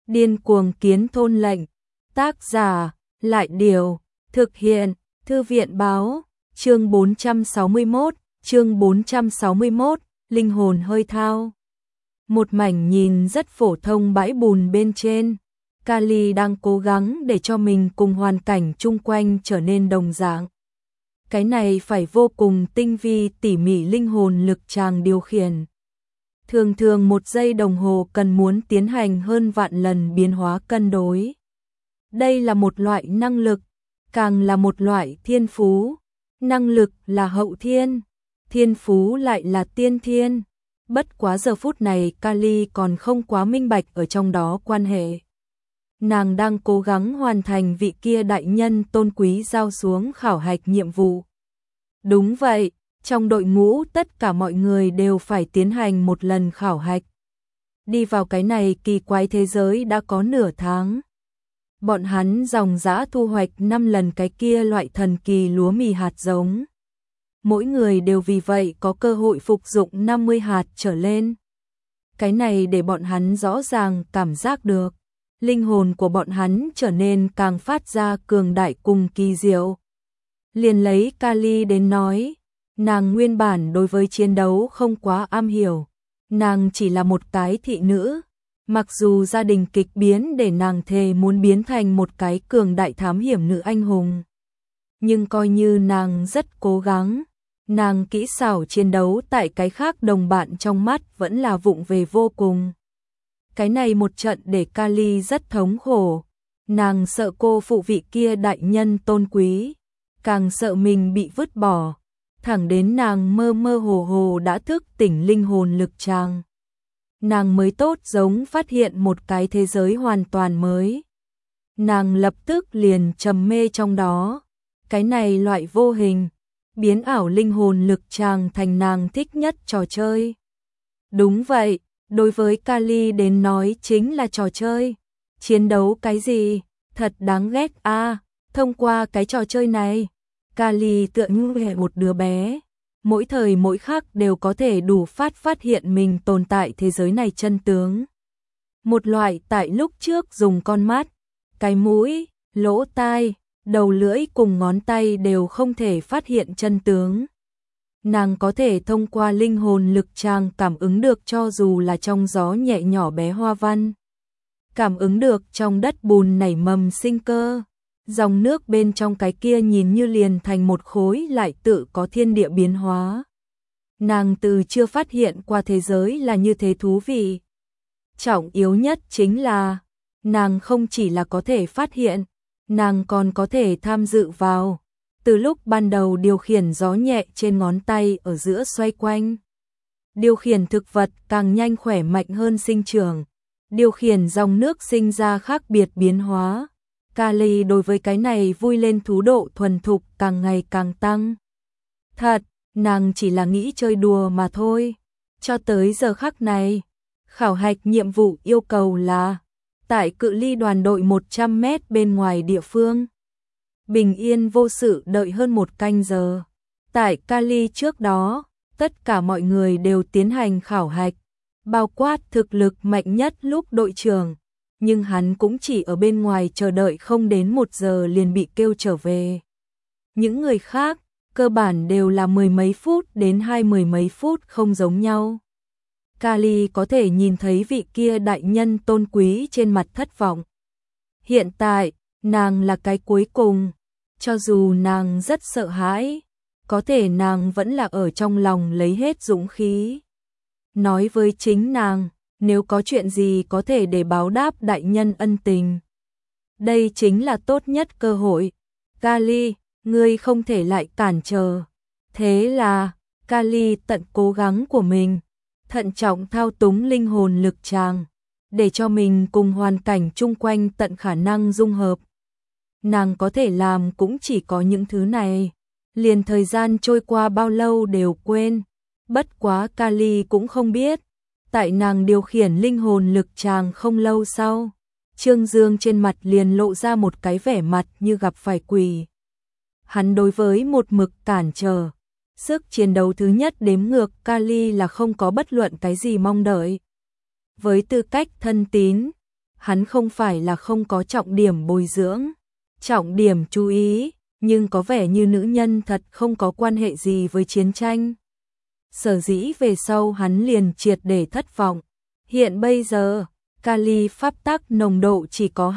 Điên cuồng kiến thôn lệnh. Tác giả, Lại Điều. Thực hiện, Thư viện Báo. Chương 461, linh hồn hơi thao. Một mảnh nhìn rất phổ thông bãi bùn bên trên. Kali đang cố gắng để cho mình cùng hoàn cảnh chung quanh trở nên đồng dạng. Cái này phải vô cùng tinh vi tỉ mỉ linh hồn lực chàng điều khiển. Thường thường 1 giây đồng hồ cần muốn tiến hành hơn vạn lần biến hóa cân đối. Đây là một loại năng lực, càng là một loại thiên phú. Năng lực là hậu thiên, thiên phú lại là tiên thiên. Bất quá giờ phút này Kali còn không quá minh bạch ở trong đó quan hệ. Nàng đang cố gắng hoàn thành vị kia đại nhân tôn quý giao xuống khảo hạch nhiệm vụ. Đúng vậy, trong đội ngũ tất cả mọi người đều phải tiến hành một lần khảo hạch. Đi vào cái này kỳ quái thế giới đã có nửa tháng. Bọn hắn dòng dã thu hoạch 5 lần cái kia loại thần kỳ lúa mì hạt giống. Mỗi người đều vì vậy có cơ hội phục dụng 50 hạt trở lên. Cái này để bọn hắn rõ ràng cảm giác được. Linh hồn của bọn hắn trở nên càng phát ra cường đại cùng kỳ diệu. Liền lấy Kali đến nói, nàng nguyên bản đối với chiến đấu không quá am hiểu. Nàng chỉ là một cái thị nữ. Mặc dù gia đình kịch biến để nàng thề muốn biến thành một cái cường đại thám hiểm nữ anh hùng. Nhưng coi như nàng rất cố gắng, nàng kỹ xảo chiến đấu tại cái khác đồng bạn trong mắt vẫn là vụng về vô cùng. Cái này một trận để Kali rất thống khổ, nàng sợ cô phụ vị kia đại nhân tôn quý, càng sợ mình bị vứt bỏ, thẳng đến nàng mơ mơ hồ hồ đã thức tỉnh linh hồn lực chàng. Nàng mới tốt giống phát hiện một cái thế giới hoàn toàn mới. Nàng lập tức liền trầm mê trong đó. Cái này loại vô hình, biến ảo linh hồn lực chàng thành nàng thích nhất trò chơi. Đúng vậy, đối với Kali đến nói chính là trò chơi. Chiến đấu cái gì, thật đáng ghét a. Thông qua cái trò chơi này, Kali tựa như một đứa bé. Mỗi thời mỗi khắc đều có thể đủ phát hiện mình tồn tại thế giới này chân tướng. Một loại tại lúc trước dùng con mắt, cái mũi, lỗ tai, đầu lưỡi cùng ngón tay đều không thể phát hiện chân tướng. Nàng có thể thông qua linh hồn lực chàng cảm ứng được cho dù là trong gió nhẹ nhỏ bé hoa văn. Cảm ứng được trong đất bùn nảy mầm sinh cơ. Dòng nước bên trong cái kia nhìn như liền thành một khối lại tự có thiên địa biến hóa. Nàng từ chưa phát hiện qua thế giới là như thế thú vị. Trọng yếu nhất chính là, nàng không chỉ là có thể phát hiện, nàng còn có thể tham dự vào. Từ lúc ban đầu điều khiển gió nhẹ trên ngón tay ở giữa xoay quanh. Điều khiển thực vật càng nhanh khỏe mạnh hơn sinh trưởng. Điều khiển dòng nước sinh ra khác biệt biến hóa. Kali đối với cái này vui lên thú độ thuần thục càng ngày càng tăng. Thật, nàng chỉ là nghĩ chơi đùa mà thôi. Cho tới giờ khắc này, khảo hạch nhiệm vụ yêu cầu là tại cự ly đoàn đội 100 mét bên ngoài địa phương. Bình yên vô sự đợi hơn 1 canh giờ. Tại Kali trước đó, tất cả mọi người đều tiến hành khảo hạch, bao quát thực lực mạnh nhất lúc đội trưởng. Nhưng hắn cũng chỉ ở bên ngoài chờ đợi không đến 1 giờ liền bị kêu trở về. Những người khác, cơ bản đều là 10 mấy phút đến 20 mấy phút không giống nhau. Kali có thể nhìn thấy vị kia đại nhân tôn quý trên mặt thất vọng. Hiện tại, nàng là cái cuối cùng. Cho dù nàng rất sợ hãi, có thể nàng vẫn là ở trong lòng lấy hết dũng khí. Nói với chính nàng, nếu có chuyện gì có thể để báo đáp đại nhân ân tình. Đây chính là tốt nhất cơ hội. Kali, ngươi không thể lại cản trở. Thế là, Kali tận cố gắng của mình, thận trọng thao túng linh hồn lực chàng, để cho mình cùng hoàn cảnh chung quanh tận khả năng dung hợp. Nàng có thể làm cũng chỉ có những thứ này. Liền thời gian trôi qua bao lâu đều quên. Bất quá Kali cũng không biết. Tại nàng điều khiển linh hồn lực chàng không lâu sau, Trương Dương trên mặt liền lộ ra một cái vẻ mặt như gặp phải quỷ. Hắn đối với một mực cản trở, sức chiến đấu thứ nhất đếm ngược Kali là không có bất luận cái gì mong đợi. Với tư cách thân tín, hắn không phải là không có trọng điểm bồi dưỡng, trọng điểm chú ý, nhưng có vẻ như nữ nhân thật không có quan hệ gì với chiến tranh. Sở dĩ về sau hắn liền triệt để thất vọng. Hiện bây giờ, Kali pháp tắc nồng độ chỉ có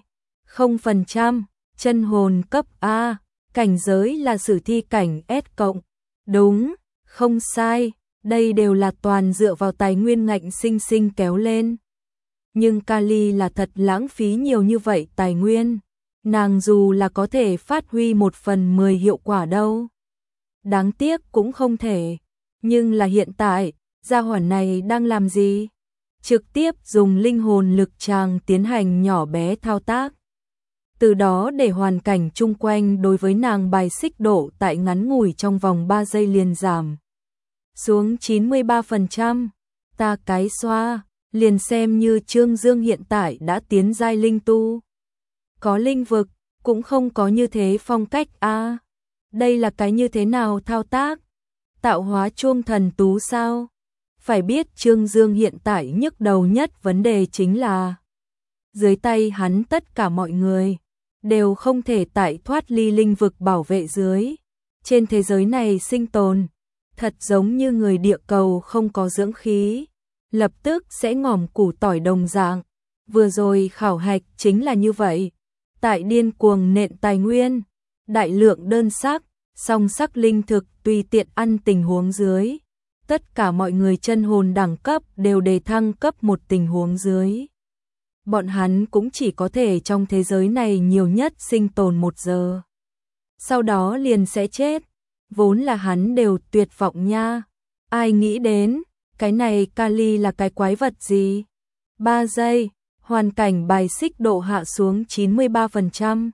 2,0%, chân hồn cấp A, cảnh giới là sử thi cảnh S+. Đúng, không sai, đây đều là toàn dựa vào tài nguyên ngạnh sinh sinh kéo lên. Nhưng Kali là thật lãng phí nhiều như vậy tài nguyên, nàng dù là có thể phát huy 1/10 hiệu quả đâu. Đáng tiếc cũng không thể, nhưng là hiện tại, gia hỏa này đang làm gì? Trực tiếp dùng linh hồn lực tràng tiến hành nhỏ bé thao tác. Từ đó để hoàn cảnh chung quanh đối với nàng bài xích độ tại ngắn ngủi trong vòng 3 giây liền giảm xuống 93%. Ta cái xoa, liền xem như Trương Dương hiện tại đã tiến giai linh tu. Có linh vực, cũng không có như thế phong cách a. Đây là cái như thế nào thao tác? Tạo hóa chuông thần tú sao? Phải biết Trương Dương hiện tại nhức đầu nhất vấn đề chính là dưới tay hắn tất cả mọi người đều không thể tại thoát ly linh vực bảo vệ dưới. Trên thế giới này sinh tồn, thật giống như người địa cầu không có dưỡng khí, lập tức sẽ ngỏm củ tỏi đồng dạng. Vừa rồi khảo hạch chính là như vậy. Tại điên cuồng nện tài nguyên, đại lượng đơn sắc, song sắc linh thực tùy tiện ăn tình huống dưới. Tất cả mọi người chân hồn đẳng cấp đều đề thăng cấp một tình huống dưới. Bọn hắn cũng chỉ có thể trong thế giới này nhiều nhất sinh tồn 1 giờ. Sau đó liền sẽ chết. Vốn là hắn đều tuyệt vọng nha. Ai nghĩ đến, cái này Kali là cái quái vật gì? 3 giây, hoàn cảnh bài xích độ hạ xuống 93%.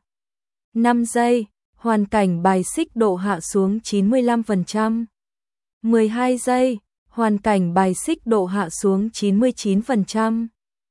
5 giây, hoàn cảnh bài xích độ hạ xuống 95%. 12 giây, hoàn cảnh bài xích độ hạ xuống 99%.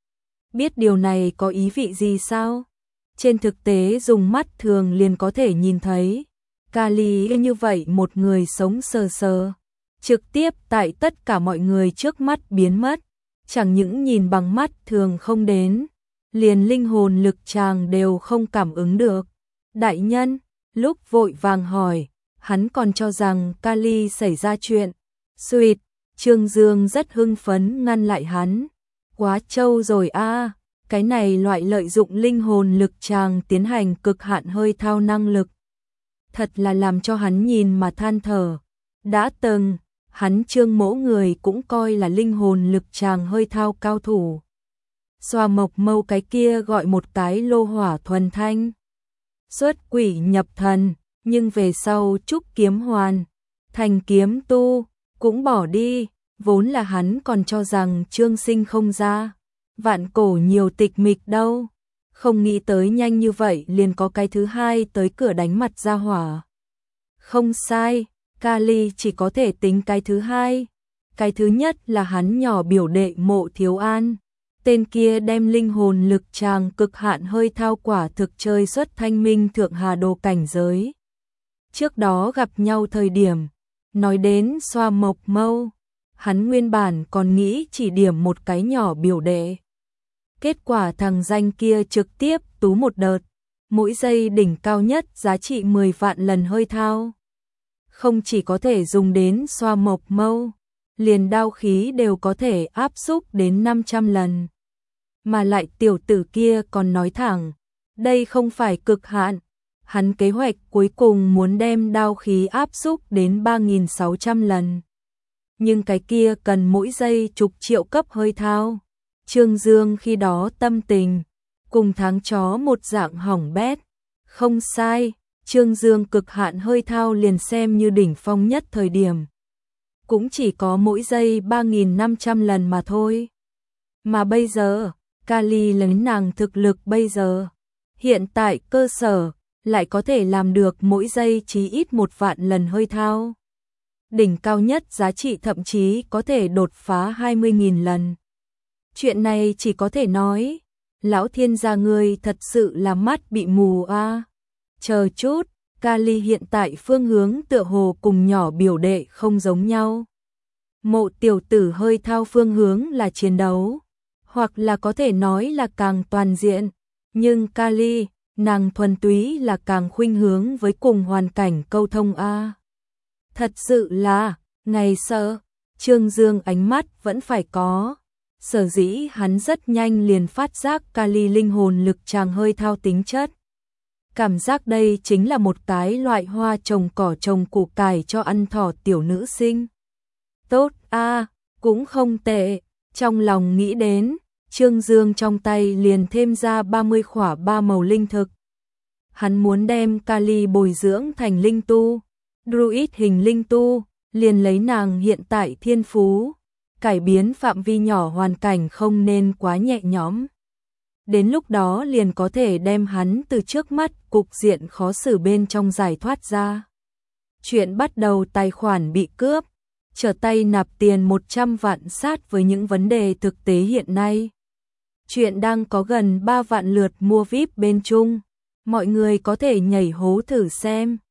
Biết điều này có ý vị gì sao? Trên thực tế dùng mắt thường liền có thể nhìn thấy. Kali như vậy một người sống sờ sờ, trực tiếp tại tất cả mọi người trước mắt biến mất. Chẳng những nhìn bằng mắt thường không đến, liền linh hồn lực chàng đều không cảm ứng được. Đại nhân, lúc vội vàng hỏi, hắn còn cho rằng Kali xảy ra chuyện. Xuyệt, Trương Dương rất hưng phấn ngăn lại hắn. Quá trâu rồi a, cái này loại lợi dụng linh hồn lực chàng tiến hành cực hạn hơi thao năng lực. Thật là làm cho hắn nhìn mà than thở. Đã từng, hắn Trương Mỗ người cũng coi là linh hồn lực chàng hơi thao cao thủ. Xoa mộc mâu cái kia gọi một cái lô hỏa thuần thanh. Xuất quỷ nhập thần, nhưng về sau trúc kiếm hoàn, thành kiếm tu, cũng bỏ đi. Vốn là hắn còn cho rằng Trương Sinh không ra, vạn cổ nhiều tịch mịch đâu. Không nghĩ tới nhanh như vậy liền có cái thứ hai tới cửa đánh mặt ra hỏa. Không sai, Kali chỉ có thể tính cái thứ hai. Cái thứ nhất là hắn nhỏ biểu đệ Mộ Thiếu An. Tên kia đem linh hồn lực tràng cực hạn hơi thao quả thực chơi xuất thanh minh thượng hà đồ cảnh giới. Trước đó gặp nhau thời điểm, nói đến xoa mộc mâu, hắn nguyên bản còn nghĩ chỉ điểm một cái nhỏ biểu đệ. Kết quả thằng danh kia trực tiếp tú một đợt, mỗi giây đỉnh cao nhất giá trị 10 vạn lần hơi thao. Không chỉ có thể dùng đến xoa mộc mâu, liền đao khí đều có thể áp xúc đến 500 lần. Mà lại tiểu tử kia còn nói thẳng, đây không phải cực hạn. Hắn kế hoạch cuối cùng muốn đem đao khí áp xúc đến 3.600 lần. Nhưng cái kia cần mỗi giây chục triệu cấp hơi thao. Trương Dương khi đó tâm tình, cùng tháng chó một dạng hỏng bét. Không sai, Trương Dương cực hạn hơi thao liền xem như đỉnh phong nhất thời điểm. Cũng chỉ có mỗi giây 3.500 lần mà thôi. Mà bây giờ, Kali lấy nàng thực lực bây giờ, hiện tại cơ sở, lại có thể làm được mỗi giây chí ít 1 vạn lần hơi thao. Đỉnh cao nhất giá trị thậm chí có thể đột phá 20.000 lần. Chuyện này chỉ có thể nói, lão thiên gia ngươi thật sự là mắt bị mù a. Chờ chút, Kali hiện tại phương hướng tựa hồ cùng nhỏ biểu đệ không giống nhau. Mộ tiểu tử hơi thao phương hướng là chiến đấu. hoặc là có thể nói là càng toàn diện, nhưng Kali, nàng thuần túy là càng khuynh hướng với cùng hoàn cảnh câu thông a. Thật sự là, ngày sợ, Trương Dương ánh mắt vẫn phải có. Sở dĩ hắn rất nhanh liền phát giác Kali linh hồn lực chàng hơi thao tính chất. Cảm giác đây chính là một cái loại hoa trồng cỏ trồng củ cải cho ăn thỏ tiểu nữ sinh. Tốt a, cũng không tệ, trong lòng nghĩ đến, Trương Dương trong tay liền thêm ra 30 khỏa 3 màu linh thực. Hắn muốn đem Kali bồi dưỡng thành linh tu, druid hình linh tu, liền lấy nàng hiện tại thiên phú, cải biến phạm vi nhỏ hoàn cảnh không nên quá nhẹ nhõm. Đến lúc đó liền có thể đem hắn từ trước mắt cục diện khó xử bên trong giải thoát ra. Chuyện bắt đầu tài khoản bị cướp, trở tay nạp tiền 100 vạn sát với những vấn đề thực tế hiện nay. Chuyện đang có gần 3 vạn lượt mua VIP bên Trung, mọi người có thể nhảy hố thử xem.